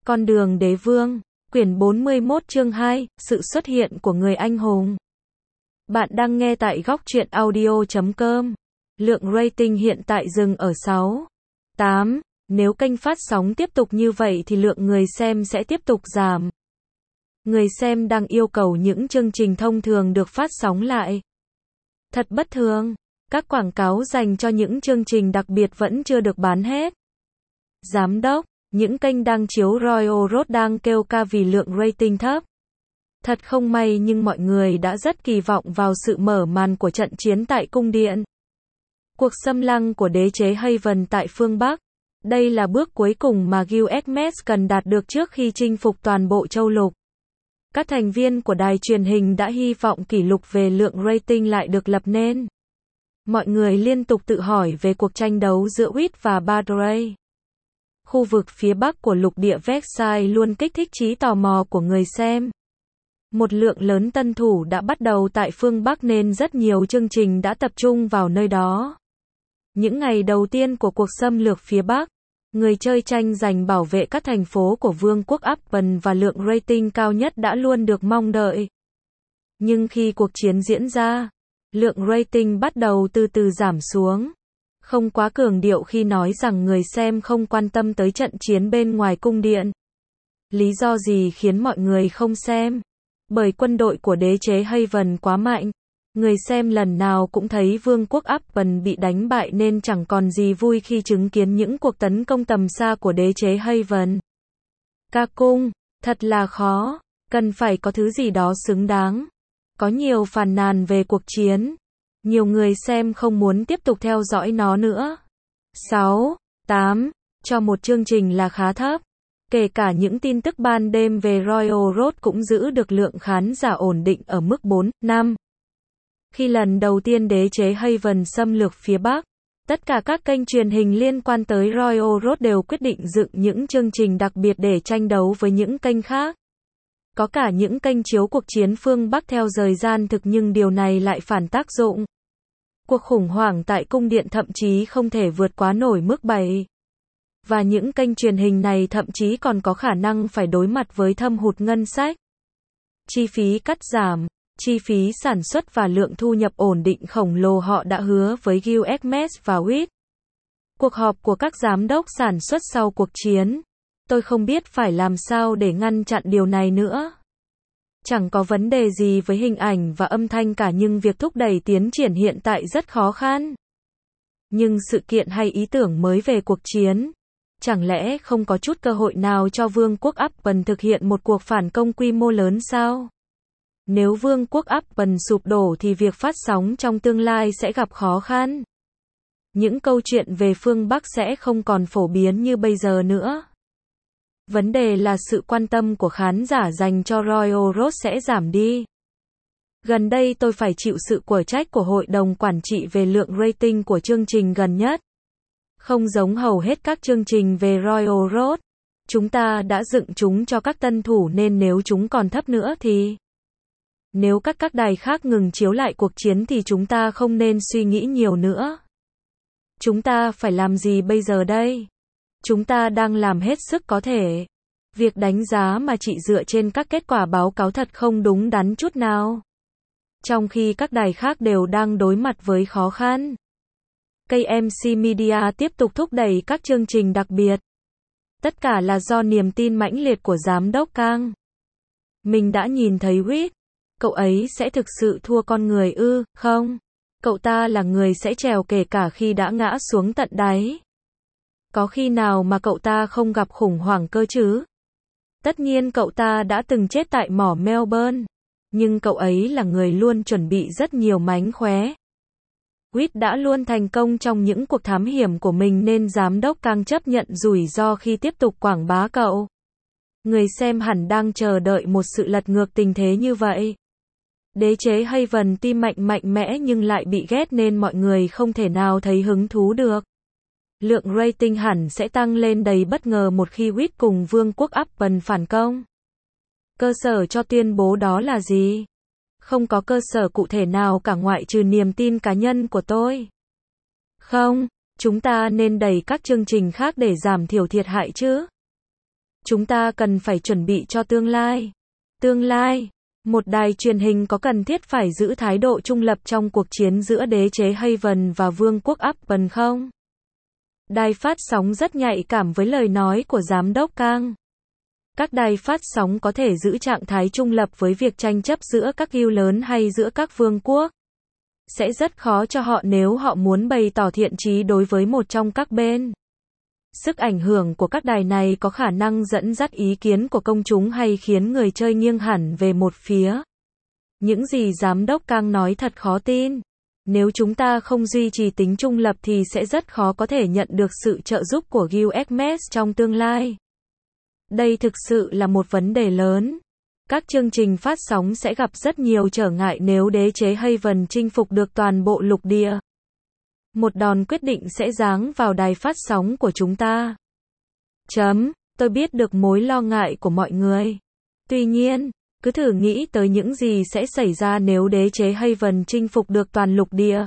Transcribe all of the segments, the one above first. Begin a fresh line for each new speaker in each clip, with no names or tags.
Con đường đế vương, quyển 41 chương 2, sự xuất hiện của người anh hùng. Bạn đang nghe tại góc truyện audio.com. Lượng rating hiện tại dừng ở 6, 8. Nếu kênh phát sóng tiếp tục như vậy thì lượng người xem sẽ tiếp tục giảm. Người xem đang yêu cầu những chương trình thông thường được phát sóng lại. Thật bất thường, các quảng cáo dành cho những chương trình đặc biệt vẫn chưa được bán hết. Giám đốc, những kênh đang chiếu Royal Road đang kêu ca vì lượng rating thấp. Thật không may nhưng mọi người đã rất kỳ vọng vào sự mở màn của trận chiến tại cung điện. Cuộc xâm lăng của đế chế Haven tại phương Bắc. Đây là bước cuối cùng mà Gilgamesh cần đạt được trước khi chinh phục toàn bộ châu lục. Các thành viên của đài truyền hình đã hy vọng kỷ lục về lượng rating lại được lập nên. Mọi người liên tục tự hỏi về cuộc tranh đấu giữa Witt và Badray. Khu vực phía bắc của lục địa Versailles luôn kích thích trí tò mò của người xem. Một lượng lớn tân thủ đã bắt đầu tại phương Bắc nên rất nhiều chương trình đã tập trung vào nơi đó. Những ngày đầu tiên của cuộc xâm lược phía Bắc, người chơi tranh giành bảo vệ các thành phố của Vương quốc Appen và lượng rating cao nhất đã luôn được mong đợi. Nhưng khi cuộc chiến diễn ra, lượng rating bắt đầu từ từ giảm xuống. Không quá cường điệu khi nói rằng người xem không quan tâm tới trận chiến bên ngoài cung điện. Lý do gì khiến mọi người không xem? Bởi quân đội của đế chế Haven quá mạnh. Người xem lần nào cũng thấy Vương quốc Appen bị đánh bại nên chẳng còn gì vui khi chứng kiến những cuộc tấn công tầm xa của đế chế Haven. Ca cung, thật là khó, cần phải có thứ gì đó xứng đáng. Có nhiều phàn nàn về cuộc chiến. Nhiều người xem không muốn tiếp tục theo dõi nó nữa. 6, 8. Cho một chương trình là khá thấp. Kể cả những tin tức ban đêm về Royal Road cũng giữ được lượng khán giả ổn định ở mức 4, 5. Khi lần đầu tiên đế chế Haven xâm lược phía Bắc, tất cả các kênh truyền hình liên quan tới Royal Road đều quyết định dựng những chương trình đặc biệt để tranh đấu với những kênh khác. Có cả những kênh chiếu cuộc chiến phương Bắc theo thời gian thực nhưng điều này lại phản tác dụng. Cuộc khủng hoảng tại cung điện thậm chí không thể vượt quá nổi mức 7. Và những kênh truyền hình này thậm chí còn có khả năng phải đối mặt với thâm hụt ngân sách. Chi phí cắt giảm, chi phí sản xuất và lượng thu nhập ổn định khổng lồ họ đã hứa với Gilgamesh và Witt. Cuộc họp của các giám đốc sản xuất sau cuộc chiến. Tôi không biết phải làm sao để ngăn chặn điều này nữa. Chẳng có vấn đề gì với hình ảnh và âm thanh cả nhưng việc thúc đẩy tiến triển hiện tại rất khó khăn. Nhưng sự kiện hay ý tưởng mới về cuộc chiến. Chẳng lẽ không có chút cơ hội nào cho Vương quốc Appen thực hiện một cuộc phản công quy mô lớn sao? Nếu Vương quốc Appen sụp đổ thì việc phát sóng trong tương lai sẽ gặp khó khăn. Những câu chuyện về phương Bắc sẽ không còn phổ biến như bây giờ nữa. Vấn đề là sự quan tâm của khán giả dành cho Royal Road sẽ giảm đi. Gần đây tôi phải chịu sự quở trách của hội đồng quản trị về lượng rating của chương trình gần nhất. Không giống hầu hết các chương trình về Royal Road, chúng ta đã dựng chúng cho các tân thủ nên nếu chúng còn thấp nữa thì... Nếu các đài khác ngừng chiếu lại cuộc chiến thì chúng ta không nên suy nghĩ nhiều nữa. Chúng ta phải làm gì bây giờ đây? Chúng ta đang làm hết sức có thể. Việc đánh giá mà chỉ dựa trên các kết quả báo cáo thật không đúng đắn chút nào. Trong khi các đài khác đều đang đối mặt với khó khăn. KMC Media tiếp tục thúc đẩy các chương trình đặc biệt. Tất cả là do niềm tin mãnh liệt của giám đốc Kang. Mình đã nhìn thấy Witt. Cậu ấy sẽ thực sự thua con người ư, không? Cậu ta là người sẽ trèo kể cả khi đã ngã xuống tận đáy. Có khi nào mà cậu ta không gặp khủng hoảng cơ chứ? Tất nhiên cậu ta đã từng chết tại mỏ Melbourne. Nhưng cậu ấy là người luôn chuẩn bị rất nhiều mánh khóe. Witt đã luôn thành công trong những cuộc thám hiểm của mình nên giám đốc càng chấp nhận rủi ro khi tiếp tục quảng bá cậu. Người xem hẳn đang chờ đợi một sự lật ngược tình thế như vậy. Đế chế Haven tuy mạnh mẽ nhưng lại bị ghét nên mọi người không thể nào thấy hứng thú được. Lượng rating hẳn sẽ tăng lên đầy bất ngờ một khi Witt cùng Vương quốc Appen phản công. Cơ sở cho tuyên bố đó là gì? Không có cơ sở cụ thể nào cả ngoại trừ niềm tin cá nhân của tôi. Không, chúng ta nên đẩy các chương trình khác để giảm thiểu thiệt hại chứ. Chúng ta cần phải chuẩn bị cho tương lai. Tương lai, một đài truyền hình có cần thiết phải giữ thái độ trung lập trong cuộc chiến giữa đế chế Haven và vương quốc Upton không? Đài phát sóng rất nhạy cảm với lời nói của giám đốc Kang. Các đài phát sóng có thể giữ trạng thái trung lập với việc tranh chấp giữa các guild lớn hay giữa các vương quốc. Sẽ rất khó cho họ nếu họ muốn bày tỏ thiện chí đối với một trong các bên. Sức ảnh hưởng của các đài này có khả năng dẫn dắt ý kiến của công chúng hay khiến người chơi nghiêng hẳn về một phía. Những gì giám đốc Kang nói thật khó tin. Nếu chúng ta không duy trì tính trung lập thì sẽ rất khó có thể nhận được sự trợ giúp của Guild Xmas trong tương lai. Đây thực sự là một vấn đề lớn. Các chương trình phát sóng sẽ gặp rất nhiều trở ngại nếu đế chế Haven chinh phục được toàn bộ lục địa. Một đòn quyết định sẽ giáng vào đài phát sóng của chúng ta. Tôi biết được mối lo ngại của mọi người. Tuy nhiên, cứ thử nghĩ tới những gì sẽ xảy ra nếu đế chế Haven chinh phục được toàn lục địa.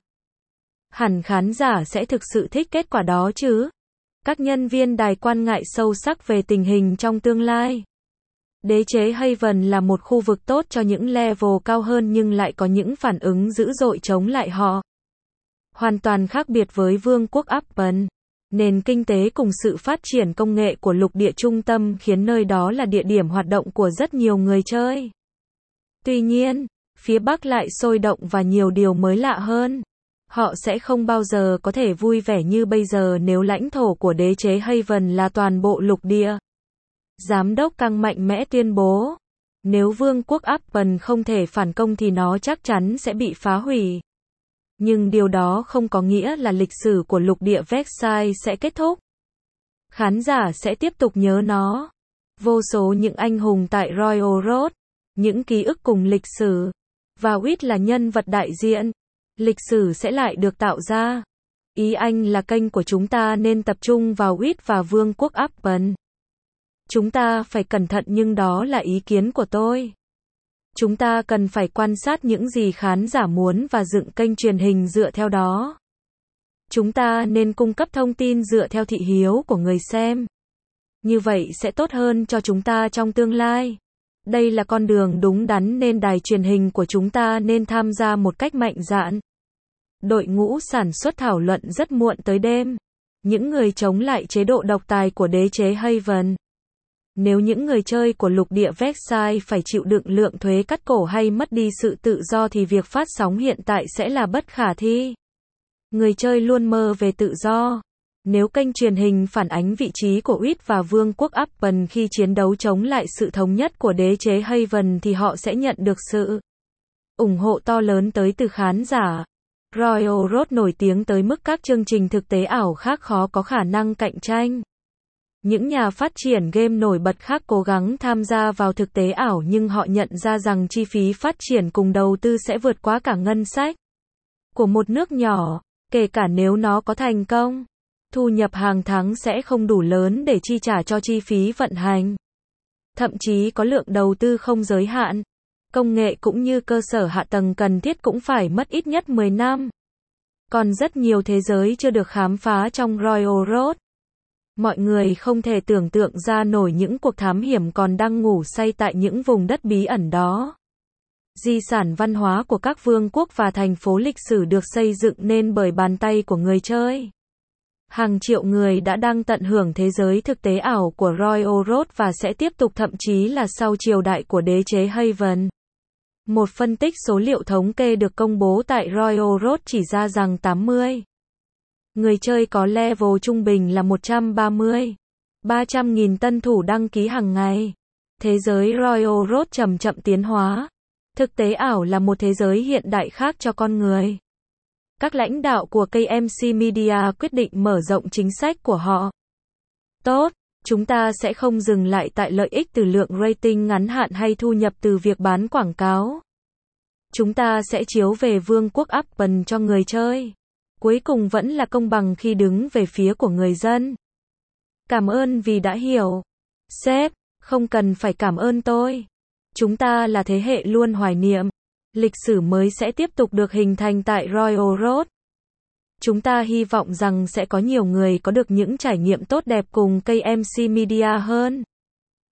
Hẳn khán giả sẽ thực sự thích kết quả đó chứ. Các nhân viên đài quan ngại sâu sắc về tình hình trong tương lai. Đế chế Haven là một khu vực tốt cho những level cao hơn nhưng lại có những phản ứng dữ dội chống lại họ. Hoàn toàn khác biệt với vương quốc Upton. Nền kinh tế cùng sự phát triển công nghệ của lục địa trung tâm khiến nơi đó là địa điểm hoạt động của rất nhiều người chơi. Tuy nhiên, phía Bắc lại sôi động và nhiều điều mới lạ hơn. Họ sẽ không bao giờ có thể vui vẻ như bây giờ nếu lãnh thổ của đế chế Haven là toàn bộ lục địa. Giám đốc Kang mạnh mẽ tuyên bố, nếu vương quốc Upton không thể phản công thì nó chắc chắn sẽ bị phá hủy. Nhưng điều đó không có nghĩa là lịch sử của lục địa Versailles sẽ kết thúc. Khán giả sẽ tiếp tục nhớ nó. Vô số những anh hùng tại Royal Road, những ký ức cùng lịch sử, và Witt là nhân vật đại diện. Lịch sử sẽ lại được tạo ra. Ý anh là kênh của chúng ta nên tập trung vào Witt và vương quốc Upton. Chúng ta phải cẩn thận nhưng đó là ý kiến của tôi. Chúng ta cần phải quan sát những gì khán giả muốn và dựng kênh truyền hình dựa theo đó. Chúng ta nên cung cấp thông tin dựa theo thị hiếu của người xem. Như vậy sẽ tốt hơn cho chúng ta trong tương lai. Đây là con đường đúng đắn nên đài truyền hình của chúng ta nên tham gia một cách mạnh dạn. Đội ngũ sản xuất thảo luận rất muộn tới đêm. Những người chống lại chế độ độc tài của đế chế Haven. Nếu những người chơi của lục địa Versailles phải chịu đựng lượng thuế cắt cổ hay mất đi sự tự do thì việc phát sóng hiện tại sẽ là bất khả thi. Người chơi luôn mơ về tự do. Nếu kênh truyền hình phản ánh vị trí của Witt và vương quốc Upton khi chiến đấu chống lại sự thống nhất của đế chế Haven thì họ sẽ nhận được sự ủng hộ to lớn tới từ khán giả. Royal Road nổi tiếng tới mức các chương trình thực tế ảo khác khó có khả năng cạnh tranh. Những nhà phát triển game nổi bật khác cố gắng tham gia vào thực tế ảo nhưng họ nhận ra rằng chi phí phát triển cùng đầu tư sẽ vượt quá cả ngân sách của một nước nhỏ, kể cả nếu nó có thành công. Thu nhập hàng tháng sẽ không đủ lớn để chi trả cho chi phí vận hành. Thậm chí có lượng đầu tư không giới hạn. Công nghệ cũng như cơ sở hạ tầng cần thiết cũng phải mất ít nhất 10 năm. Còn rất nhiều thế giới chưa được khám phá trong Royal Road. Mọi người không thể tưởng tượng ra nổi những cuộc thám hiểm còn đang ngủ say tại những vùng đất bí ẩn đó. Di sản văn hóa của các vương quốc và thành phố lịch sử được xây dựng nên bởi bàn tay của người chơi. Hàng triệu người đã đang tận hưởng thế giới thực tế ảo của Royal Road và sẽ tiếp tục thậm chí là sau triều đại của đế chế Haven. Một phân tích số liệu thống kê được công bố tại Royal Road chỉ ra rằng 80 người chơi có level trung bình là 300.000 tân thủ đăng ký hàng ngày. Thế giới Royal Road chậm chậm tiến hóa. Thực tế ảo là một thế giới hiện đại khác cho con người. Các lãnh đạo của KMC Media quyết định mở rộng chính sách của họ. Tốt, chúng ta sẽ không dừng lại tại lợi ích từ lượng rating ngắn hạn hay thu nhập từ việc bán quảng cáo. Chúng ta sẽ chiếu về vương quốc Upton cho người chơi. Cuối cùng vẫn là công bằng khi đứng về phía của người dân. Cảm ơn vì đã hiểu. Sếp, không cần phải cảm ơn tôi. Chúng ta là thế hệ luôn hoài niệm. Lịch sử mới sẽ tiếp tục được hình thành tại Royal Road. Chúng ta hy vọng rằng sẽ có nhiều người có được những trải nghiệm tốt đẹp cùng KMC Media hơn.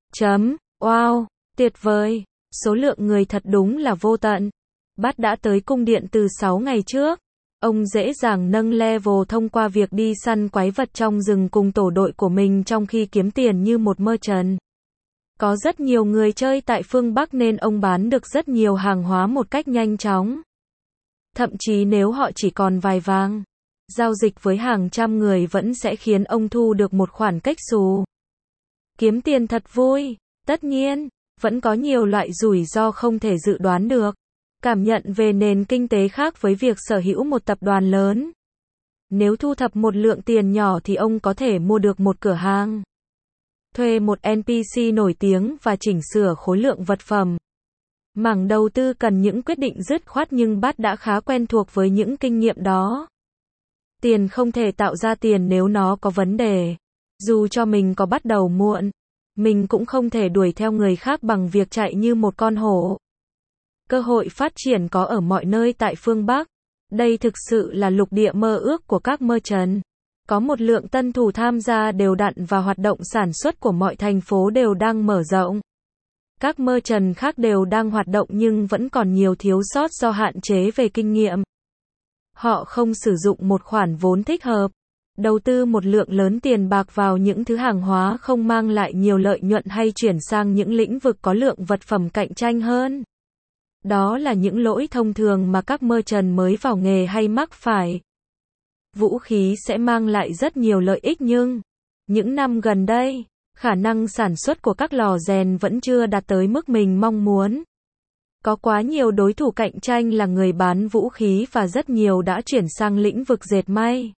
Wow, tuyệt vời. Số lượng người thật đúng là vô tận. Bát đã tới cung điện từ 6 ngày trước. Ông dễ dàng nâng level thông qua việc đi săn quái vật trong rừng cùng tổ đội của mình trong khi kiếm tiền như một merchant. Có rất nhiều người chơi tại phương Bắc nên ông bán được rất nhiều hàng hóa một cách nhanh chóng. Thậm chí nếu họ chỉ còn vài vàng, giao dịch với hàng trăm người vẫn sẽ khiến ông thu được một khoản cách xù. Kiếm tiền thật vui. Tất nhiên, vẫn có nhiều loại rủi ro không thể dự đoán được. Cảm nhận về nền kinh tế khác với việc sở hữu một tập đoàn lớn. Nếu thu thập một lượng tiền nhỏ thì ông có thể mua được một cửa hàng, thuê một NPC nổi tiếng và chỉnh sửa khối lượng vật phẩm. Mảng đầu tư cần những quyết định dứt khoát nhưng Bát đã khá quen thuộc với những kinh nghiệm đó. Tiền không thể tạo ra tiền nếu nó có vấn đề. Dù cho mình có bắt đầu muộn, mình cũng không thể đuổi theo người khác bằng việc chạy như một con hổ. Cơ hội phát triển có ở mọi nơi tại phương Bắc. Đây thực sự là lục địa mơ ước của các merchant. Có một lượng tân thủ tham gia đều đặn và hoạt động sản xuất của mọi thành phố đều đang mở rộng. Các merchant khác đều đang hoạt động nhưng vẫn còn nhiều thiếu sót do hạn chế về kinh nghiệm. Họ không sử dụng một khoản vốn thích hợp, đầu tư một lượng lớn tiền bạc vào những thứ hàng hóa không mang lại nhiều lợi nhuận hay chuyển sang những lĩnh vực có lượng vật phẩm cạnh tranh hơn. Đó là những lỗi thông thường mà các merchant mới vào nghề hay mắc phải. Vũ khí sẽ mang lại rất nhiều lợi ích nhưng những năm gần đây, khả năng sản xuất của các lò rèn vẫn chưa đạt tới mức mình mong muốn. Có quá nhiều đối thủ cạnh tranh là người bán vũ khí và rất nhiều đã chuyển sang lĩnh vực dệt may.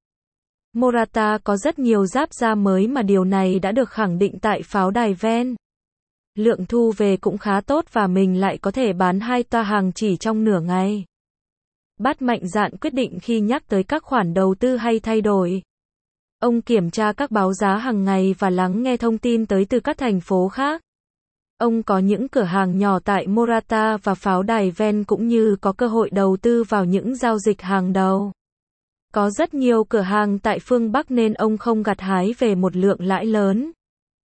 Morata có rất nhiều giáp da mới mà điều này đã được khẳng định tại pháo đài Ven. Lượng thu về cũng khá tốt và mình lại có thể bán 2 toa hàng chỉ trong nửa ngày. Bát mạnh dạn quyết định khi nhắc tới các khoản đầu tư hay thay đổi. Ông kiểm tra các báo giá hàng ngày và lắng nghe thông tin tới từ các thành phố khác. Ông có những cửa hàng nhỏ tại Morata và pháo đài Ven cũng như có cơ hội đầu tư vào những giao dịch hàng đầu. Có rất nhiều cửa hàng tại phương Bắc nên ông không gặt hái về một lượng lãi lớn.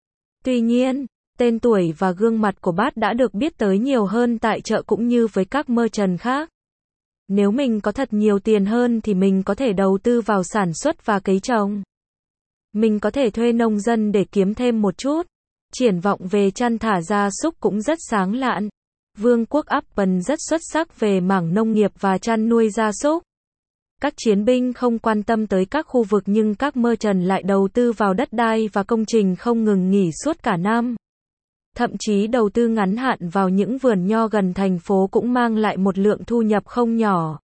Tuy nhiên, tên tuổi và gương mặt của Bát đã được biết tới nhiều hơn tại chợ cũng như với các merchant khác. Nếu mình có thật nhiều tiền hơn thì mình có thể đầu tư vào sản xuất và cấy trồng. Mình có thể thuê nông dân để kiếm thêm một chút. Triển vọng về chăn thả gia súc cũng rất sáng lạn. Vương quốc Appen rất xuất sắc về mảng nông nghiệp và chăn nuôi gia súc. Các chiến binh không quan tâm tới các khu vực nhưng các merchant lại đầu tư vào đất đai và công trình không ngừng nghỉ suốt cả năm. Thậm chí đầu tư ngắn hạn vào những vườn nho gần thành phố cũng mang lại một lượng thu nhập không nhỏ.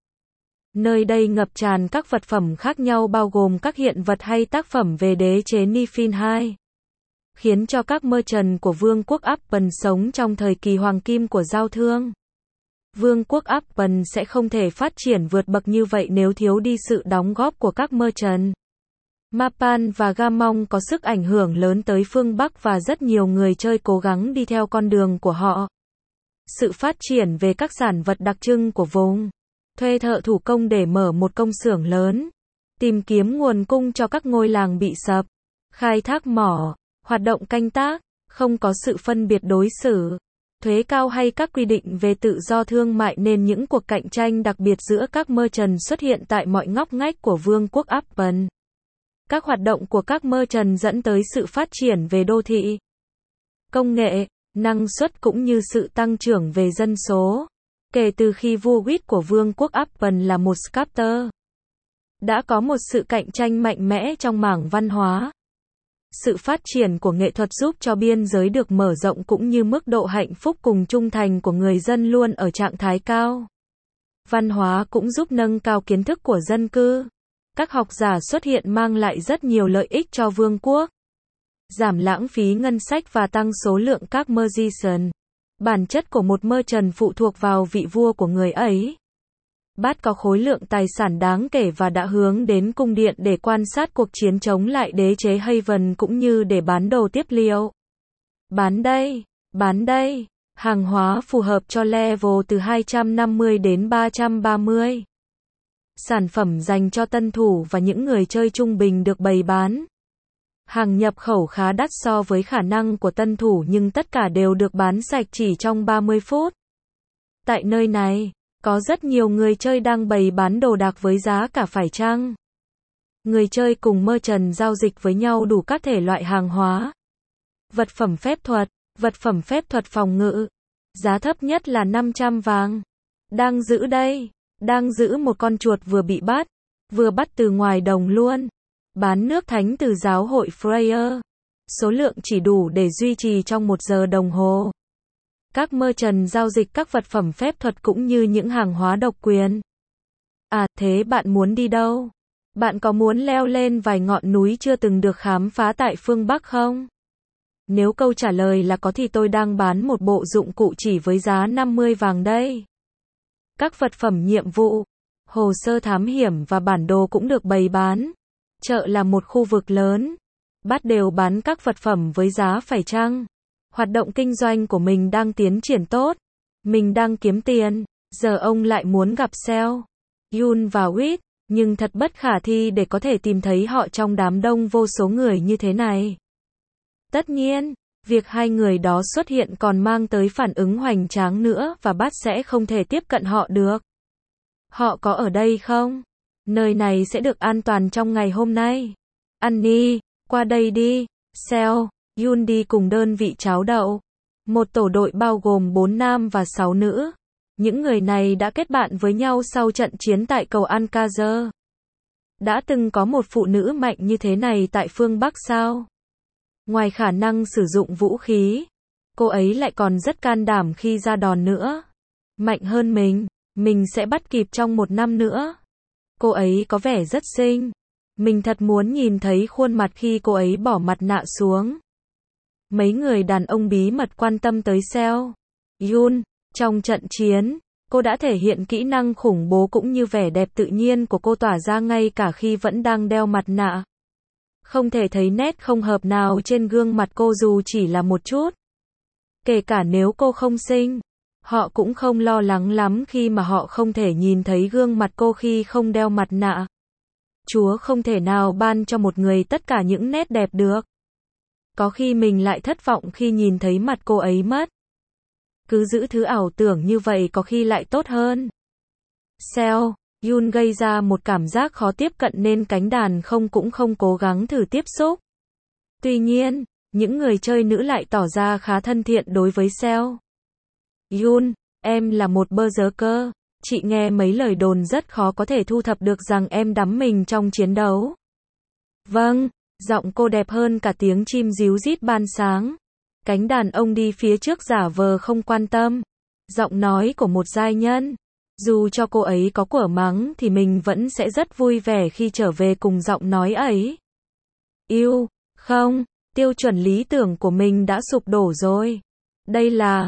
Nơi đây ngập tràn các vật phẩm khác nhau bao gồm các hiện vật hay tác phẩm về đế chế Nifin II. Khiến cho các merchant của Vương quốc Appen sống trong thời kỳ hoàng kim của giao thương. Vương quốc Appen sẽ không thể phát triển vượt bậc như vậy nếu thiếu đi sự đóng góp của các merchant. Mapan và Gamong có sức ảnh hưởng lớn tới phương Bắc và rất nhiều người chơi cố gắng đi theo con đường của họ. Sự phát triển về các sản vật đặc trưng của vùng. Thuê thợ thủ công để mở một công xưởng lớn. Tìm kiếm nguồn cung cho các ngôi làng bị sập. Khai thác mỏ. Hoạt động canh tác. Không có sự phân biệt đối xử. Thuế cao hay các quy định về tự do thương mại nên những cuộc cạnh tranh đặc biệt giữa các merchant xuất hiện tại mọi ngóc ngách của Vương quốc Appen. Các hoạt động của các merchant dẫn tới sự phát triển về đô thị, công nghệ, năng suất cũng như sự tăng trưởng về dân số. Kể từ khi vua Wit của Vương quốc Appen là một sculptor, đã có một sự cạnh tranh mạnh mẽ trong mảng văn hóa. Sự phát triển của nghệ thuật giúp cho biên giới được mở rộng cũng như mức độ hạnh phúc cùng trung thành của người dân luôn ở trạng thái cao. Văn hóa cũng giúp nâng cao kiến thức của dân cư. Các học giả xuất hiện mang lại rất nhiều lợi ích cho vương quốc. Giảm lãng phí ngân sách và tăng số lượng các magician. Bản chất của một merchant phụ thuộc vào vị vua của người ấy. Bát có khối lượng tài sản đáng kể và đã hướng đến cung điện để quan sát cuộc chiến chống lại đế chế Haven cũng như để bán đồ tiếp liệu. Bán đây, hàng hóa phù hợp cho level từ 250 đến 330. Sản phẩm dành cho tân thủ và những người chơi trung bình được bày bán. Hàng nhập khẩu khá đắt so với khả năng của tân thủ nhưng tất cả đều được bán sạch chỉ trong 30 phút. Tại nơi này, có rất nhiều người chơi đang bày bán đồ đạc với giá cả phải chăng. Người chơi cùng merchant giao dịch với nhau đủ các thể loại hàng hóa. Vật phẩm phép thuật phòng ngự. Giá thấp nhất là 500 vàng. Đang giữ đây. Đang giữ một con chuột vừa bị bắt. Vừa bắt từ ngoài đồng luôn. Bán nước thánh từ giáo hội Freya. Số lượng chỉ đủ để duy trì trong 1 giờ đồng hồ. Các merchant giao dịch các vật phẩm phép thuật cũng như những hàng hóa độc quyền. À, thế bạn muốn đi đâu? Bạn có muốn leo lên vài ngọn núi chưa từng được khám phá tại phương Bắc không? Nếu câu trả lời là có thì tôi đang bán một bộ dụng cụ chỉ với giá 50 vàng đây. Các vật phẩm nhiệm vụ, hồ sơ thám hiểm và bản đồ cũng được bày bán. Chợ là một khu vực lớn. Bắt đều bán các vật phẩm với giá phải chăng. Hoạt động kinh doanh của mình đang tiến triển tốt. Mình đang kiếm tiền. Giờ ông lại muốn gặp Seo, Yun và Wit. Nhưng thật bất khả thi để có thể tìm thấy họ trong đám đông vô số người như thế này. Tất nhiên, việc hai người đó xuất hiện còn mang tới phản ứng hoành tráng nữa và Bart sẽ không thể tiếp cận họ được. Họ có ở đây không? Nơi này sẽ được an toàn trong ngày hôm nay. Annie, qua đây đi. Seo, Yun đi cùng đơn vị cháo đậu. Một tổ đội bao gồm 4 nam và 6 nữ. Những người này đã kết bạn với nhau sau trận chiến tại cầu Alcazar. Đã từng có một phụ nữ mạnh như thế này tại phương Bắc sao? Ngoài khả năng sử dụng vũ khí, cô ấy lại còn rất can đảm khi ra đòn nữa. Mạnh hơn mình sẽ bắt kịp trong 1 năm nữa. Cô ấy có vẻ rất xinh. Mình thật muốn nhìn thấy khuôn mặt khi cô ấy bỏ mặt nạ xuống. Mấy người đàn ông bí mật quan tâm tới Seo, Yun. Trong trận chiến, cô đã thể hiện kỹ năng khủng bố cũng như vẻ đẹp tự nhiên của cô tỏa ra ngay cả khi vẫn đang đeo mặt nạ. Không thể thấy nét không hợp nào trên gương mặt cô dù chỉ là một chút. Kể cả nếu cô không xinh, họ cũng không lo lắng lắm khi mà họ không thể nhìn thấy gương mặt cô khi không đeo mặt nạ. Chúa không thể nào ban cho một người tất cả những nét đẹp được. Có khi mình lại thất vọng khi nhìn thấy mặt cô ấy mất. Cứ giữ thứ ảo tưởng như vậy có khi lại tốt hơn. Seo, Yun gây ra một cảm giác khó tiếp cận nên cánh đàn cũng không cố gắng thử tiếp xúc. Tuy nhiên, những người chơi nữ lại tỏ ra khá thân thiện đối với Seo. Yun, em là một berserker. Chị nghe mấy lời đồn rất khó có thể thu thập được rằng em đắm mình trong chiến đấu. Vâng, giọng cô đẹp hơn cả tiếng chim ríu rít ban sáng. Cánh đàn ông đi phía trước giả vờ không quan tâm. Giọng nói của một giai nhân. Dù cho cô ấy có của mắng thì mình vẫn sẽ rất vui vẻ khi trở về cùng giọng nói ấy. Yêu, không, tiêu chuẩn lý tưởng của mình đã sụp đổ rồi. Đây là,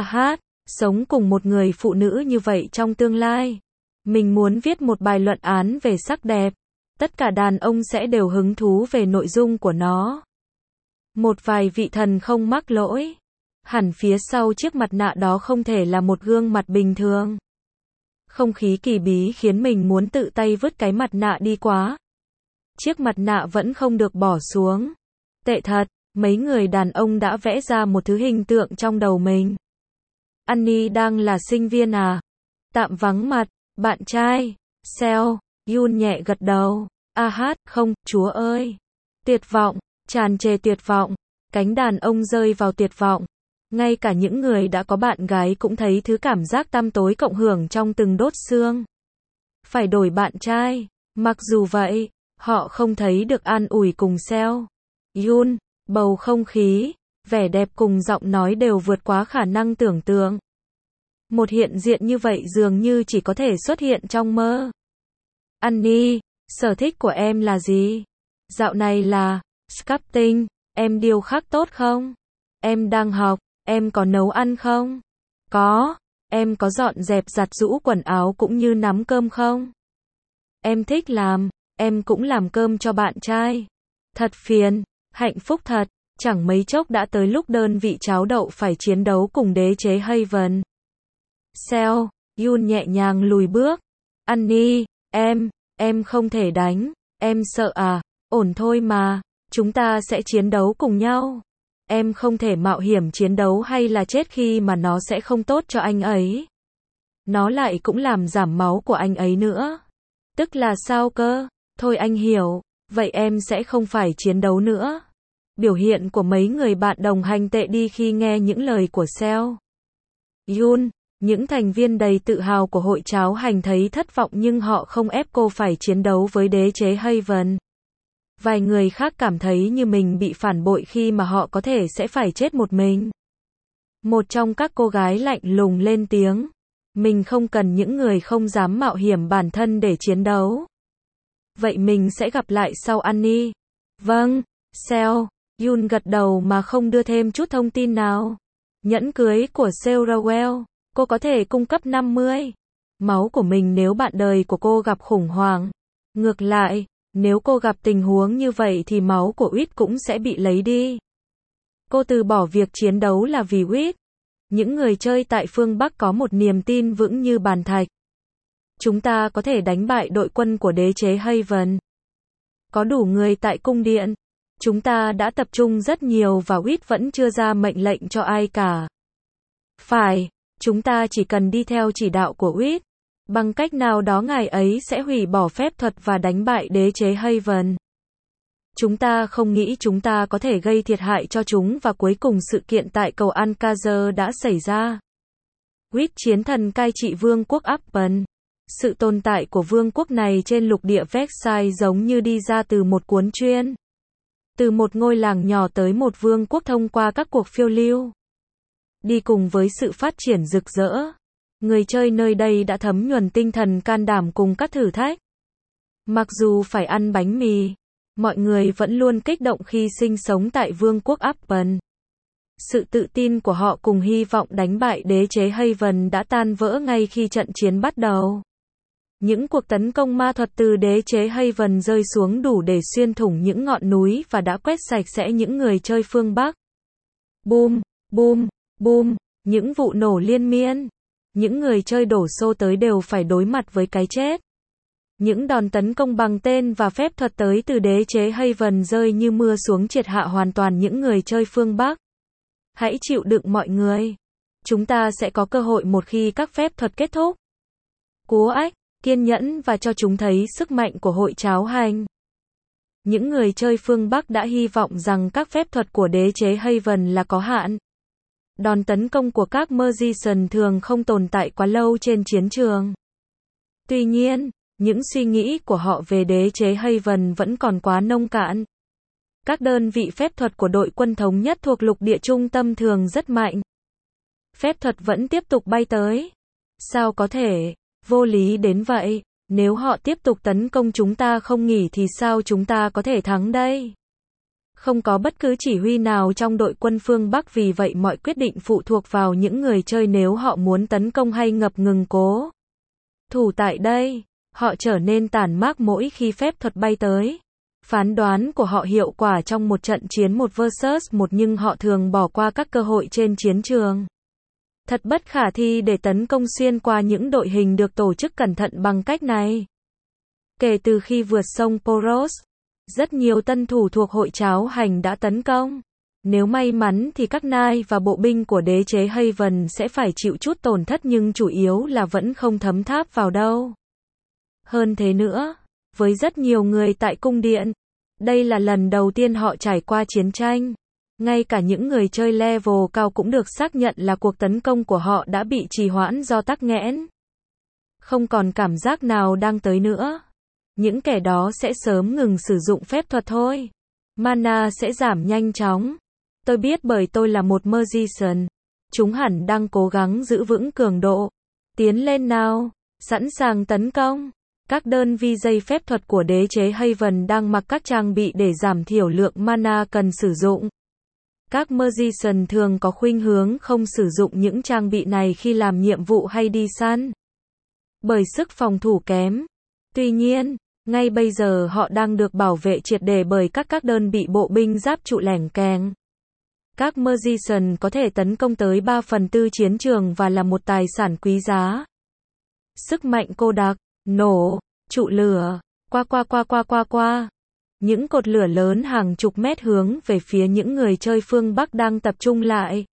sống cùng một người phụ nữ như vậy trong tương lai. Mình muốn viết một bài luận án về sắc đẹp. Tất cả đàn ông sẽ đều hứng thú về nội dung của nó. Một vài vị thần không mắc lỗi. Hẳn phía sau chiếc mặt nạ đó không thể là một gương mặt bình thường. Không khí kỳ bí khiến mình muốn tự tay vứt cái mặt nạ đi quá. Chiếc mặt nạ vẫn không được bỏ xuống. Tệ thật, mấy người đàn ông đã vẽ ra một thứ hình tượng trong đầu mình. Annie đang là sinh viên à? Tạm vắng mặt, bạn trai. Seo, Yun nhẹ gật đầu. Không, Chúa ơi. Tuyệt vọng, tràn trề tuyệt vọng. Cánh đàn ông rơi vào tuyệt vọng. Ngay cả những người đã có bạn gái cũng thấy thứ cảm giác tăm tối cộng hưởng trong từng đốt xương. Phải đổi bạn trai. Mặc dù vậy, họ không thấy được an ủi cùng Seo, Yun. Bầu không khí, vẻ đẹp cùng giọng nói đều vượt quá khả năng tưởng tượng. Một hiện diện như vậy dường như chỉ có thể xuất hiện trong mơ. Annie, sở thích của em là gì? Dạo này là sculpting. Em điêu khắc tốt không? Em đang học. Em có nấu ăn không? Có. Em có dọn dẹp giặt giũ quần áo cũng như nắm cơm không? Em thích làm. Em cũng làm cơm cho bạn trai. Thật phiền. Hạnh phúc thật. Chẳng mấy chốc đã tới lúc đơn vị cháo đậu phải chiến đấu cùng đế chế Haven. Seo, Yun nhẹ nhàng lùi bước. Annie, em không thể đánh. Em sợ à? Ổn thôi mà. Chúng ta sẽ chiến đấu cùng nhau. Em không thể mạo hiểm chiến đấu hay là chết khi mà nó sẽ không tốt cho anh ấy. Nó lại cũng làm giảm máu của anh ấy nữa. Tức là sao cơ? Thôi anh hiểu, vậy em sẽ không phải chiến đấu nữa. Biểu hiện của mấy người bạn đồng hành tệ đi khi nghe những lời của Seo Yun. Những thành viên đầy tự hào của hội cháo hành thấy thất vọng nhưng họ không ép cô phải chiến đấu với đế chế Haven. Vài người khác cảm thấy như mình bị phản bội khi mà họ có thể sẽ phải chết một mình. Một trong các cô gái lạnh lùng lên tiếng. Mình không cần những người không dám mạo hiểm bản thân để chiến đấu. Vậy mình sẽ gặp lại sau Annie. Vâng, Seo Yun gật đầu mà không đưa thêm chút thông tin nào. Nhẫn cưới của Seo Rowell, cô có thể cung cấp 50 máu của mình nếu bạn đời của cô gặp khủng hoảng. Ngược lại, nếu cô gặp tình huống như vậy thì máu của Wit cũng sẽ bị lấy đi. Cô từ bỏ việc chiến đấu là vì Wit. Những người chơi tại phương Bắc có một niềm tin vững như bàn thạch. Chúng ta có thể đánh bại đội quân của đế chế Haven. Có đủ người tại cung điện. Chúng ta đã tập trung rất nhiều và Wit vẫn chưa ra mệnh lệnh cho ai cả. Phải, chúng ta chỉ cần đi theo chỉ đạo của Wit. Bằng cách nào đó ngài ấy sẽ hủy bỏ phép thuật và đánh bại đế chế Haven. Chúng ta không nghĩ chúng ta có thể gây thiệt hại cho chúng và cuối cùng sự kiện tại cầu Alcazar đã xảy ra. Wit chiến thần cai trị vương quốc Appen. Sự tồn tại của vương quốc này trên lục địa Versailles giống như đi ra từ một cuốn truyện. Từ một ngôi làng nhỏ tới một vương quốc thông qua các cuộc phiêu lưu. Đi cùng với sự phát triển rực rỡ, người chơi nơi đây đã thấm nhuần tinh thần can đảm cùng các thử thách. Mặc dù phải ăn bánh mì, mọi người vẫn luôn kích động khi sinh sống tại vương quốc Appen. Sự tự tin của họ cùng hy vọng đánh bại đế chế Haven đã tan vỡ ngay khi trận chiến bắt đầu. Những cuộc tấn công ma thuật từ đế chế Haven rơi xuống đủ để xuyên thủng những ngọn núi và đã quét sạch sẽ những người chơi phương Bắc. Boom, boom, boom, những vụ nổ liên miên. Những người chơi đổ xô tới đều phải đối mặt với cái chết. Những đòn tấn công bằng tên và phép thuật tới từ đế chế Haven rơi như mưa xuống triệt hạ hoàn toàn những người chơi phương Bắc. Hãy chịu đựng mọi người. Chúng ta sẽ có cơ hội một khi các phép thuật kết thúc. Cố ách, kiên nhẫn và cho chúng thấy sức mạnh của hội cháo hành. Những người chơi phương Bắc đã hy vọng rằng các phép thuật của đế chế Haven là có hạn. Đòn tấn công của các Magician thường không tồn tại quá lâu trên chiến trường. Tuy nhiên, những suy nghĩ của họ về đế chế Haven vẫn còn quá nông cạn. Các đơn vị phép thuật của đội quân thống nhất thuộc lục địa trung tâm thường rất mạnh. Phép thuật vẫn tiếp tục bay tới. Sao có thể? Vô lý đến vậy. Nếu họ tiếp tục tấn công chúng ta không nghỉ thì sao chúng ta có thể thắng đây? Không có bất cứ chỉ huy nào trong đội quân phương Bắc, vì vậy mọi quyết định phụ thuộc vào những người chơi nếu họ muốn tấn công hay ngập ngừng cố thủ tại đây. Họ trở nên tản mác mỗi khi phép thuật bay tới. Phán đoán của họ hiệu quả trong một trận chiến 1 vs 1 nhưng họ thường bỏ qua các cơ hội trên chiến trường. Thật bất khả thi để tấn công xuyên qua những đội hình được tổ chức cẩn thận bằng cách này. Kể từ khi vượt sông Poros, rất nhiều tân thủ thuộc hội cháo hành đã tấn công. Nếu may mắn thì các nai và bộ binh của đế chế Haven sẽ phải chịu chút tổn thất nhưng chủ yếu là vẫn không thấm tháp vào đâu. Hơn thế nữa, với rất nhiều người tại cung điện, đây là lần đầu tiên họ trải qua chiến tranh. Ngay cả những người chơi level cao cũng được xác nhận là cuộc tấn công của họ đã bị trì hoãn do tắc nghẽn. Không còn cảm giác nào đang tới nữa. Những kẻ đó sẽ sớm ngừng sử dụng phép thuật thôi. Mana sẽ giảm nhanh chóng. Tôi biết bởi tôi là một Magician. Chúng hẳn đang cố gắng giữ vững cường độ. Tiến lên nào. Sẵn sàng tấn công. Các đơn vi dây phép thuật của đế chế Haven đang mặc các trang bị để giảm thiểu lượng mana cần sử dụng. Các Magician thường có khuynh hướng không sử dụng những trang bị này khi làm nhiệm vụ hay đi săn. Bởi sức phòng thủ kém. Tuy nhiên, ngay bây giờ họ đang được bảo vệ triệt để bởi các đơn bị bộ binh giáp trụ lẻng keng. Các Magician có thể tấn công tới 3/4 chiến trường và là một tài sản quý giá. Sức mạnh cô đặc, nổ, trụ lửa, qua. Những cột lửa lớn hàng chục mét hướng về phía những người chơi phương Bắc đang tập trung lại.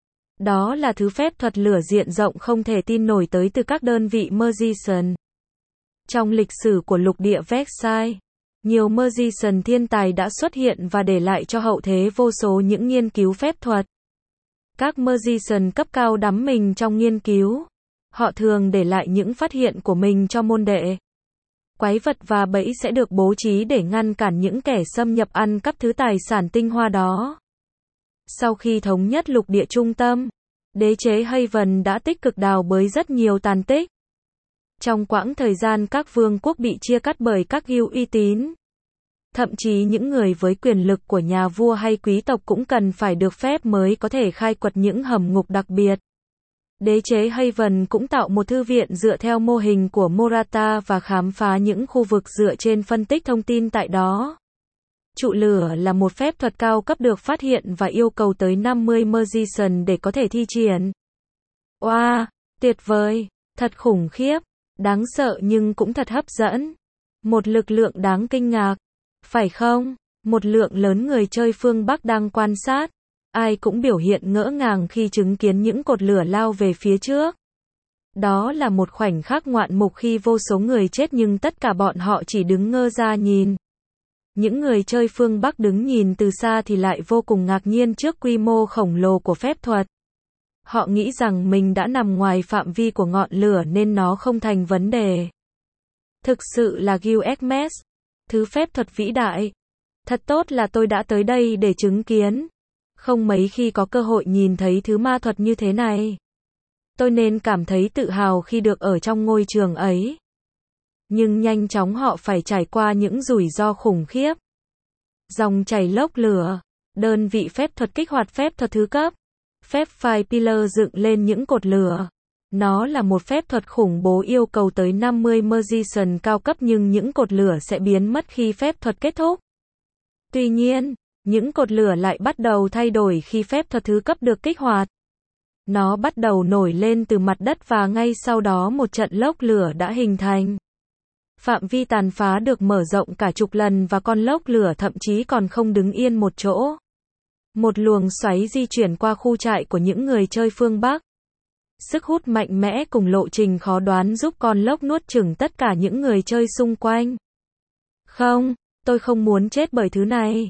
Đó là thứ phép thuật lửa diện rộng không thể tin nổi tới từ các đơn vị Magician. Trong lịch sử của lục địa Versailles, nhiều Magician thiên tài đã xuất hiện và để lại cho hậu thế vô số những nghiên cứu phép thuật. Các Magician cấp cao đắm mình trong nghiên cứu. Họ thường để lại những phát hiện của mình cho môn đệ. Quái vật và bẫy sẽ được bố trí để ngăn cản những kẻ xâm nhập ăn cắp thứ tài sản tinh hoa đó. Sau khi thống nhất lục địa trung tâm, đế chế Haven đã tích cực đào bới rất nhiều tàn tích. Trong quãng thời gian các vương quốc bị chia cắt bởi các guild uy tín, thậm chí những người với quyền lực của nhà vua hay quý tộc cũng cần phải được phép mới có thể khai quật những hầm ngục đặc biệt. Đế chế Haven cũng tạo một thư viện dựa theo mô hình của Morata và khám phá những khu vực dựa trên phân tích thông tin tại đó. Trụ lửa là một phép thuật cao cấp được phát hiện và yêu cầu tới 50 Magician để có thể thi triển. Wow, tuyệt vời, thật khủng khiếp, đáng sợ nhưng cũng thật hấp dẫn. Một lực lượng đáng kinh ngạc, phải không? Một lượng lớn người chơi phương Bắc đang quan sát. Ai cũng biểu hiện ngỡ ngàng khi chứng kiến những cột lửa lao về phía trước. Đó là một khoảnh khắc ngoạn mục khi vô số người chết nhưng tất cả bọn họ chỉ đứng ngơ ra nhìn. Những người chơi phương Bắc đứng nhìn từ xa thì lại vô cùng ngạc nhiên trước quy mô khổng lồ của phép thuật. Họ nghĩ rằng mình đã nằm ngoài phạm vi của ngọn lửa nên nó không thành vấn đề. Thực sự là Guild Hermes, thứ phép thuật vĩ đại. Thật tốt là tôi đã tới đây để chứng kiến. Không mấy khi có cơ hội nhìn thấy thứ ma thuật như thế này. Tôi nên cảm thấy tự hào khi được ở trong ngôi trường ấy. Nhưng nhanh chóng họ phải trải qua những rủi ro khủng khiếp. Dòng chảy lốc lửa, đơn vị phép thuật kích hoạt phép thuật thứ cấp. Phép Fire Pillar dựng lên những cột lửa. Nó là một phép thuật khủng bố yêu cầu tới 50 Magician cao cấp nhưng những cột lửa sẽ biến mất khi phép thuật kết thúc. Tuy nhiên, những cột lửa lại bắt đầu thay đổi khi phép thuật thứ cấp được kích hoạt. Nó bắt đầu nổi lên từ mặt đất và ngay sau đó một trận lốc lửa đã hình thành. Phạm vi tàn phá được mở rộng cả chục lần và con lốc lửa thậm chí còn không đứng yên một chỗ. Một luồng xoáy di chuyển qua khu trại của những người chơi phương Bắc. Sức hút mạnh mẽ cùng lộ trình khó đoán giúp con lốc nuốt chửng tất cả những người chơi xung quanh. Không, tôi không muốn chết bởi thứ này.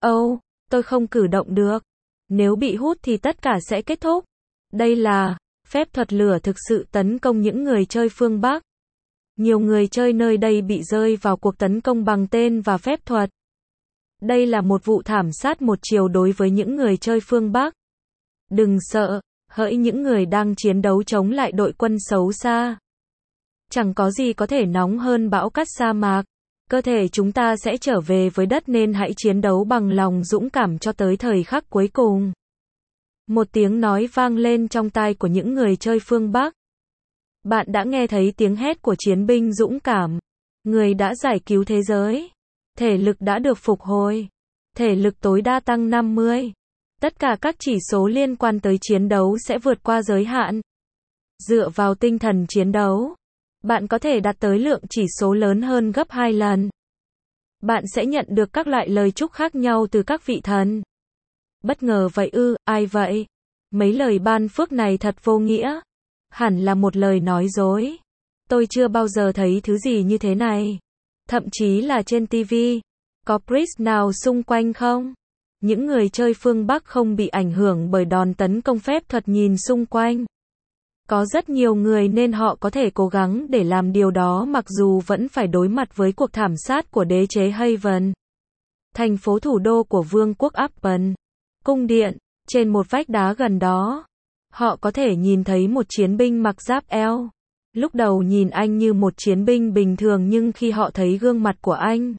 Tôi không cử động được. Nếu bị hút thì tất cả sẽ kết thúc. Đây là phép thuật lửa thực sự tấn công những người chơi phương Bắc. Nhiều người chơi nơi đây bị rơi vào cuộc tấn công bằng tên và phép thuật. Đây là một vụ thảm sát một chiều đối với những người chơi phương Bắc. Đừng sợ, hỡi những người đang chiến đấu chống lại đội quân xấu xa. Chẳng có gì có thể nóng hơn bão cát sa mạc. Cơ thể chúng ta sẽ trở về với đất nên hãy chiến đấu bằng lòng dũng cảm cho tới thời khắc cuối cùng. Một tiếng nói vang lên trong tai của những người chơi phương Bắc. Bạn đã nghe thấy tiếng hét của chiến binh dũng cảm. Người đã giải cứu thế giới. Thể lực đã được phục hồi. Thể lực tối đa tăng 50. Tất cả các chỉ số liên quan tới chiến đấu sẽ vượt qua giới hạn. Dựa vào tinh thần chiến đấu, bạn có thể đạt tới lượng chỉ số lớn hơn gấp 2 lần. Bạn sẽ nhận được các loại lời chúc khác nhau từ các vị thần. Bất ngờ vậy ư, ai vậy? Mấy lời ban phước này thật vô nghĩa. Hẳn là một lời nói dối. Tôi chưa bao giờ thấy thứ gì như thế này. Thậm chí là trên TV. Có priest nào xung quanh không? Những người chơi phương Bắc không bị ảnh hưởng bởi đòn tấn công phép thuật nhìn xung quanh. Có rất nhiều người nên họ có thể cố gắng để làm điều đó mặc dù vẫn phải đối mặt với cuộc thảm sát của đế chế Haven. Thành phố thủ đô của vương quốc Appen. Cung điện, trên một vách đá gần đó. Họ có thể nhìn thấy một chiến binh mặc giáp eo. Lúc đầu nhìn anh như một chiến binh bình thường nhưng khi họ thấy gương mặt của anh,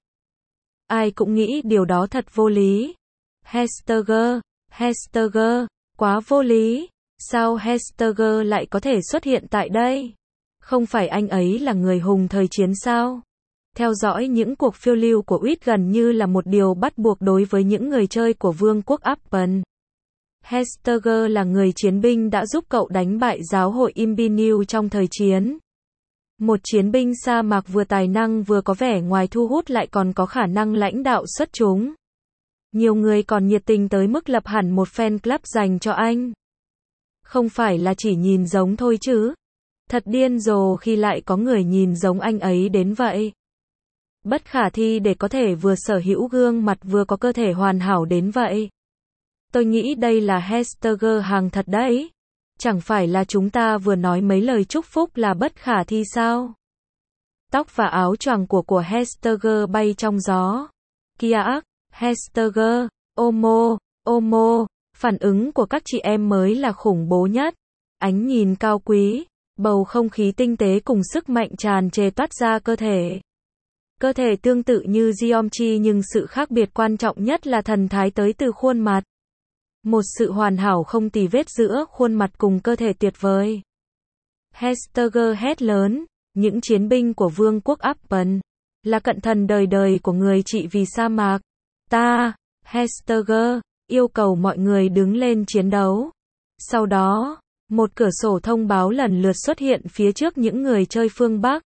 ai cũng nghĩ điều đó thật vô lý. Hesteger, quá vô lý. Sao Hesteger lại có thể xuất hiện tại đây? Không phải anh ấy là người hùng thời chiến sao? Theo dõi những cuộc phiêu lưu của Uyết gần như là một điều bắt buộc đối với những người chơi của vương quốc Appen. Hesteger là người chiến binh đã giúp cậu đánh bại giáo hội Imbiniu trong thời chiến. Một chiến binh sa mạc vừa tài năng vừa có vẻ ngoài thu hút lại còn có khả năng lãnh đạo xuất chúng. Nhiều người còn nhiệt tình tới mức lập hẳn một fan club dành cho anh. Không phải là chỉ nhìn giống thôi chứ. Thật điên rồ khi lại có người nhìn giống anh ấy đến vậy. Bất khả thi để có thể vừa sở hữu gương mặt vừa có cơ thể hoàn hảo đến vậy. Tôi nghĩ đây là hashtag hàng thật đấy. Chẳng phải là chúng ta vừa nói mấy lời chúc phúc là bất khả thi sao? Tóc và áo choàng của hashtag bay trong gió. Kia ác, hashtag, Omo, phản ứng của các chị em mới là khủng bố nhất. Ánh nhìn cao quý, bầu không khí tinh tế cùng sức mạnh tràn trề toát ra cơ thể. Cơ thể tương tự như Jeongchi nhưng sự khác biệt quan trọng nhất là thần thái tới từ khuôn mặt. Một sự hoàn hảo không tì vết giữa khuôn mặt cùng cơ thể tuyệt vời. Hashtag hét lớn, những chiến binh của vương quốc Appen, là cận thần đời đời của người chị vì sa mạc. Ta, hashtag, yêu cầu mọi người đứng lên chiến đấu. Sau đó, một cửa sổ thông báo lần lượt xuất hiện phía trước những người chơi phương Bắc.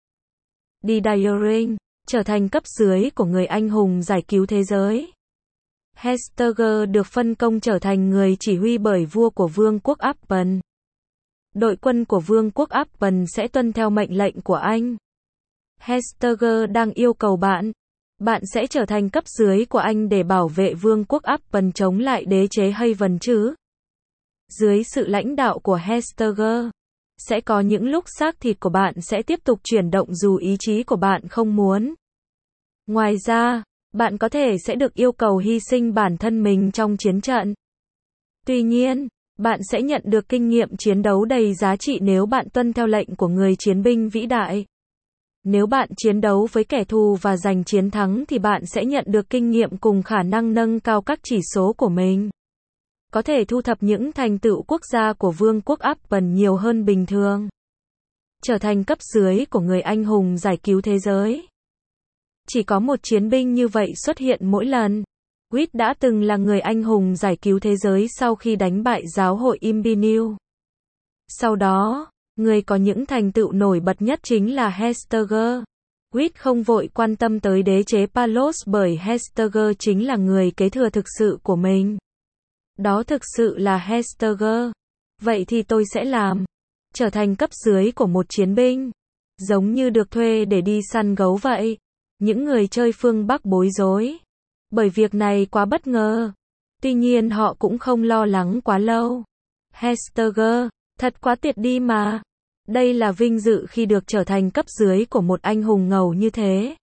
Diaring, trở thành cấp dưới của người anh hùng giải cứu thế giới. Hashtag được phân công trở thành người chỉ huy bởi vua của vương quốc Appen. Đội quân của vương quốc Appen sẽ tuân theo mệnh lệnh của anh. Hashtag đang yêu cầu bạn. Bạn sẽ trở thành cấp dưới của anh để bảo vệ vương quốc Appen chống lại đế chế Haven chứ. Dưới sự lãnh đạo của hashtag, sẽ có những lúc xác thịt của bạn sẽ tiếp tục chuyển động dù ý chí của bạn không muốn. Ngoài ra, bạn có thể sẽ được yêu cầu hy sinh bản thân mình trong chiến trận. Tuy nhiên, bạn sẽ nhận được kinh nghiệm chiến đấu đầy giá trị nếu bạn tuân theo lệnh của người chiến binh vĩ đại. Nếu bạn chiến đấu với kẻ thù và giành chiến thắng thì bạn sẽ nhận được kinh nghiệm cùng khả năng nâng cao các chỉ số của mình. Có thể thu thập những thành tựu quốc gia của vương quốc Appen nhiều hơn bình thường. Trở thành cấp dưới của người anh hùng giải cứu thế giới. Chỉ có một chiến binh như vậy xuất hiện mỗi lần. Witt đã từng là người anh hùng giải cứu thế giới sau khi đánh bại giáo hội Imbinu. Sau đó, người có những thành tựu nổi bật nhất chính là hashtag. Witt không vội quan tâm tới đế chế Palos bởi hashtag chính là người kế thừa thực sự của mình. Đó thực sự là hashtag. Vậy thì tôi sẽ làm. Trở thành cấp dưới của một chiến binh. Giống như được thuê để đi săn gấu vậy. Những người chơi phương Bắc bối rối. Bởi việc này quá bất ngờ. Tuy nhiên họ cũng không lo lắng quá lâu. Hashtag, thật quá tuyệt đi mà. Đây là vinh dự khi được trở thành cấp dưới của một anh hùng ngầu như thế.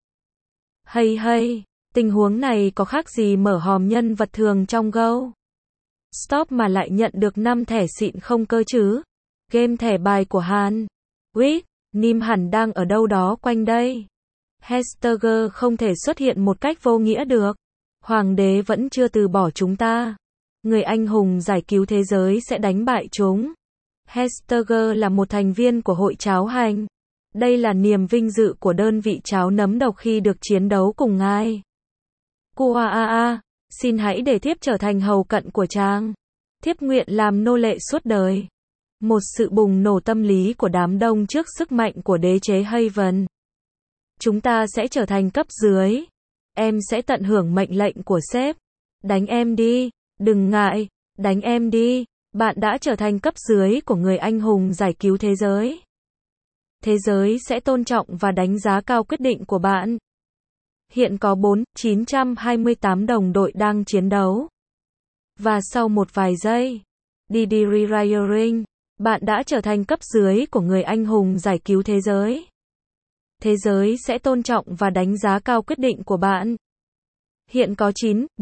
Hay, tình huống này có khác gì mở hòm nhân vật thường trong Go. Stop mà lại nhận được 5 thẻ xịn không cơ chứ. Game thẻ bài của Han. Witt, Nim hẳn đang ở đâu đó quanh đây. Hashtag không thể xuất hiện một cách vô nghĩa được. Hoàng đế vẫn chưa từ bỏ chúng ta. Người anh hùng giải cứu thế giới sẽ đánh bại chúng. Hashtag là một thành viên của hội cháo hành. Đây là niềm vinh dự của đơn vị cháo nấm độc khi được chiến đấu cùng ngài. Kuaa, xin hãy để thiếp trở thành hầu cận của chàng. Thiếp nguyện làm nô lệ suốt đời. Một sự bùng nổ tâm lý của đám đông trước sức mạnh của đế chế Haven. Chúng ta sẽ trở thành cấp dưới. Em sẽ tận hưởng mệnh lệnh của sếp. Đánh em đi, đừng ngại, đánh em đi. Bạn đã trở thành cấp dưới của người anh hùng giải cứu thế giới. Thế giới sẽ tôn trọng và đánh giá cao quyết định của bạn. Hiện có 4.928 đồng đội đang chiến đấu. Và sau một vài giây, Diaring, bạn đã trở thành cấp dưới của người anh hùng giải cứu thế giới. Thế giới sẽ tôn trọng và đánh giá cao quyết định của bạn. Hiện có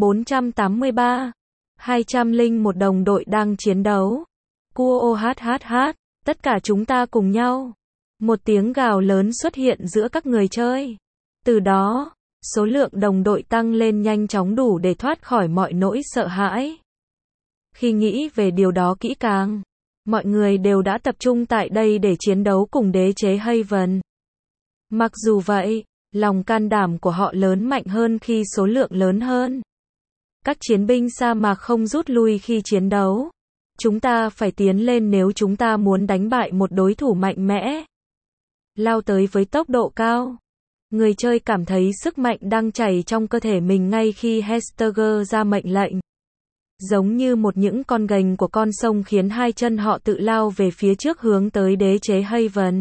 9.483, 201 đồng đội đang chiến đấu. Kuohhh, tất cả chúng ta cùng nhau. Một tiếng gào lớn xuất hiện giữa các người chơi. Từ đó, số lượng đồng đội tăng lên nhanh chóng đủ để thoát khỏi mọi nỗi sợ hãi. Khi nghĩ về điều đó kỹ càng, mọi người đều đã tập trung tại đây để chiến đấu cùng đế chế Haven. Mặc dù vậy, lòng can đảm của họ lớn mạnh hơn khi số lượng lớn hơn. Các chiến binh sa mạc không rút lui khi chiến đấu. Chúng ta phải tiến lên nếu chúng ta muốn đánh bại một đối thủ mạnh mẽ. lao tới với tốc độ cao. Người chơi cảm thấy sức mạnh đang chảy trong cơ thể mình ngay khi Hestager ra mệnh lệnh. Giống như những con gành của con sông khiến hai chân họ tự lao về phía trước hướng tới đế chế Haven.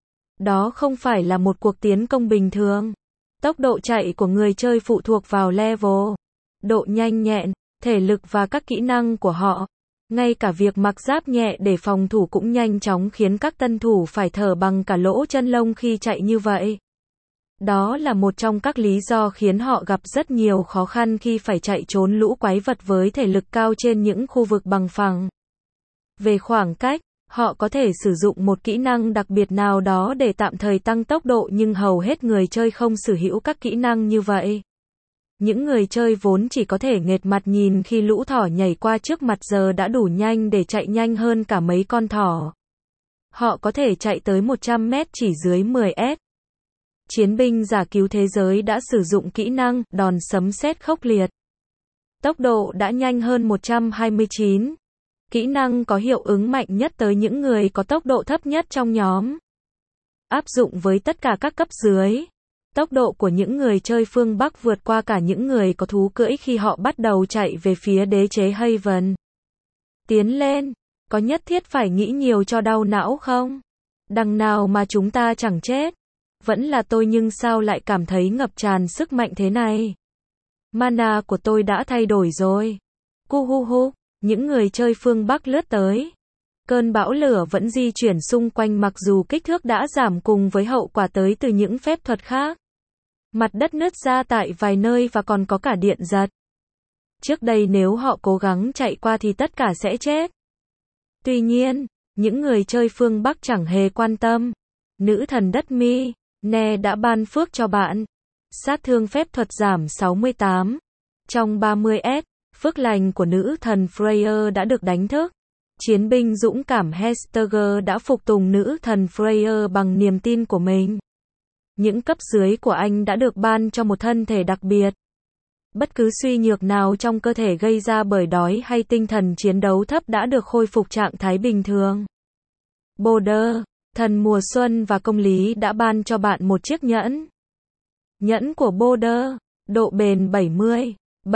Đó không phải là một cuộc tiến công bình thường. Tốc độ chạy của người chơi phụ thuộc vào level, độ nhanh nhẹn, thể lực và các kỹ năng của họ. Ngay cả việc mặc giáp nhẹ để phòng thủ cũng nhanh chóng khiến các tân thủ phải thở bằng cả lỗ chân lông khi chạy như vậy. Đó là một trong các lý do khiến họ gặp rất nhiều khó khăn khi phải chạy trốn lũ quái vật với thể lực cao trên những khu vực bằng phẳng. Về khoảng cách, họ có thể sử dụng một kỹ năng đặc biệt nào đó để tạm thời tăng tốc độ, nhưng hầu hết người chơi không sở hữu các kỹ năng như vậy. Những người chơi vốn chỉ có thể nghệt mặt nhìn khi lũ thỏ nhảy qua trước mặt giờ đã đủ nhanh để chạy nhanh hơn cả mấy con thỏ. Họ có thể chạy tới 100 mét chỉ dưới 10s. Chiến binh giả cứu thế giới đã sử dụng kỹ năng đòn sấm sét khốc liệt. Tốc độ đã nhanh hơn 129. Kỹ năng có hiệu ứng mạnh nhất tới những người có tốc độ thấp nhất trong nhóm. Áp dụng với tất cả các cấp dưới. Tốc độ của những người chơi phương Bắc vượt qua cả những người có thú cưỡi khi họ bắt đầu chạy về phía đế chế Haven. Tiến lên, có nhất thiết phải nghĩ nhiều cho đau não không? Đằng nào mà chúng ta chẳng chết. Vẫn là tôi, nhưng sao lại cảm thấy ngập tràn sức mạnh thế này? Mana của tôi đã thay đổi rồi. Cu hu hu, những người chơi phương Bắc lướt tới. Cơn bão lửa vẫn di chuyển xung quanh mặc dù kích thước đã giảm cùng với hậu quả tới từ những phép thuật khác. Mặt đất nứt ra tại vài nơi và còn có cả điện giật. Trước đây nếu họ cố gắng chạy qua thì tất cả sẽ chết. Tuy nhiên, những người chơi phương Bắc chẳng hề quan tâm. Nữ thần đất Mi, Ne đã ban phước cho bạn. Sát thương phép thuật giảm 68. Trong 30s, phước lành của nữ thần Freya đã được đánh thức. Chiến binh dũng cảm Hestager đã phục tùng nữ thần Freya bằng niềm tin của mình. Những cấp dưới của anh đã được ban cho một thân thể đặc biệt. Bất cứ suy nhược nào trong cơ thể gây ra bởi đói hay tinh thần chiến đấu thấp đã được khôi phục trạng thái bình thường. Border, thần mùa xuân và công lý đã ban cho bạn một chiếc nhẫn. Nhẫn của Border, độ bền 70.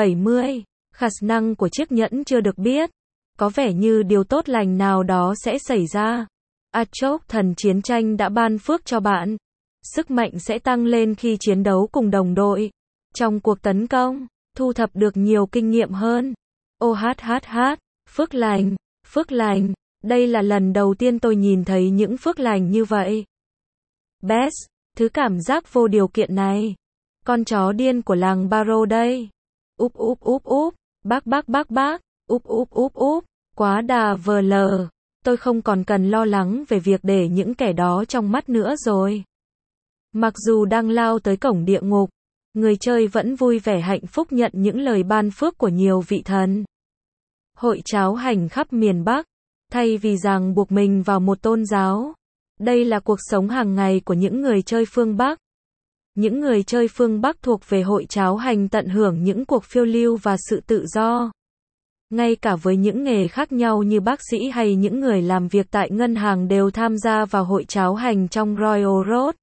Khả năng của chiếc nhẫn chưa được biết. Có vẻ như điều tốt lành nào đó sẽ xảy ra. Achok, thần chiến tranh đã ban phước cho bạn. Sức mạnh sẽ tăng lên khi chiến đấu cùng đồng đội. Trong cuộc tấn công, thu thập được nhiều kinh nghiệm hơn. OHHH, phước lành. Đây là lần đầu tiên tôi nhìn thấy những phước lành như vậy. Best, thứ cảm giác vô điều kiện này. Con chó điên của làng Barrow đây. Úp. Bác. Úp. Quá đà vờ lờ. Tôi không còn cần lo lắng về việc để những kẻ đó trong mắt nữa rồi. Mặc dù đang lao tới cổng địa ngục, người chơi vẫn vui vẻ hạnh phúc nhận những lời ban phước của nhiều vị thần. Hội cháo hành khắp miền Bắc, thay vì ràng buộc mình vào một tôn giáo. Đây là cuộc sống hàng ngày của những người chơi phương Bắc. Những người chơi phương Bắc thuộc về hội cháo hành tận hưởng những cuộc phiêu lưu và sự tự do. Ngay cả với những nghề khác nhau như bác sĩ hay những người làm việc tại ngân hàng đều tham gia vào hội cháo hành trong Royal Road.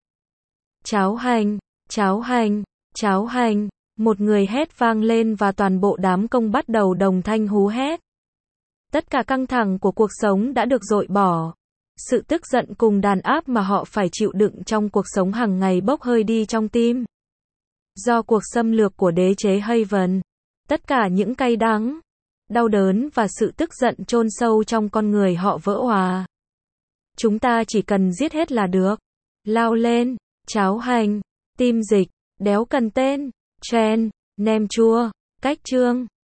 Cháo hành, một người hét vang lên và toàn bộ đám công bắt đầu đồng thanh hú hét. Tất cả căng thẳng của cuộc sống đã được dội bỏ. Sự tức giận cùng đàn áp mà họ phải chịu đựng trong cuộc sống hàng ngày bốc hơi đi trong tim. Do cuộc xâm lược của đế chế Haven, tất cả những cay đắng, đau đớn và sự tức giận chôn sâu trong con người họ vỡ òa. Chúng ta chỉ cần giết hết là được. Lao lên, cháo hành, tim dịch, đéo cần tên, trend, nem chua, cách chương.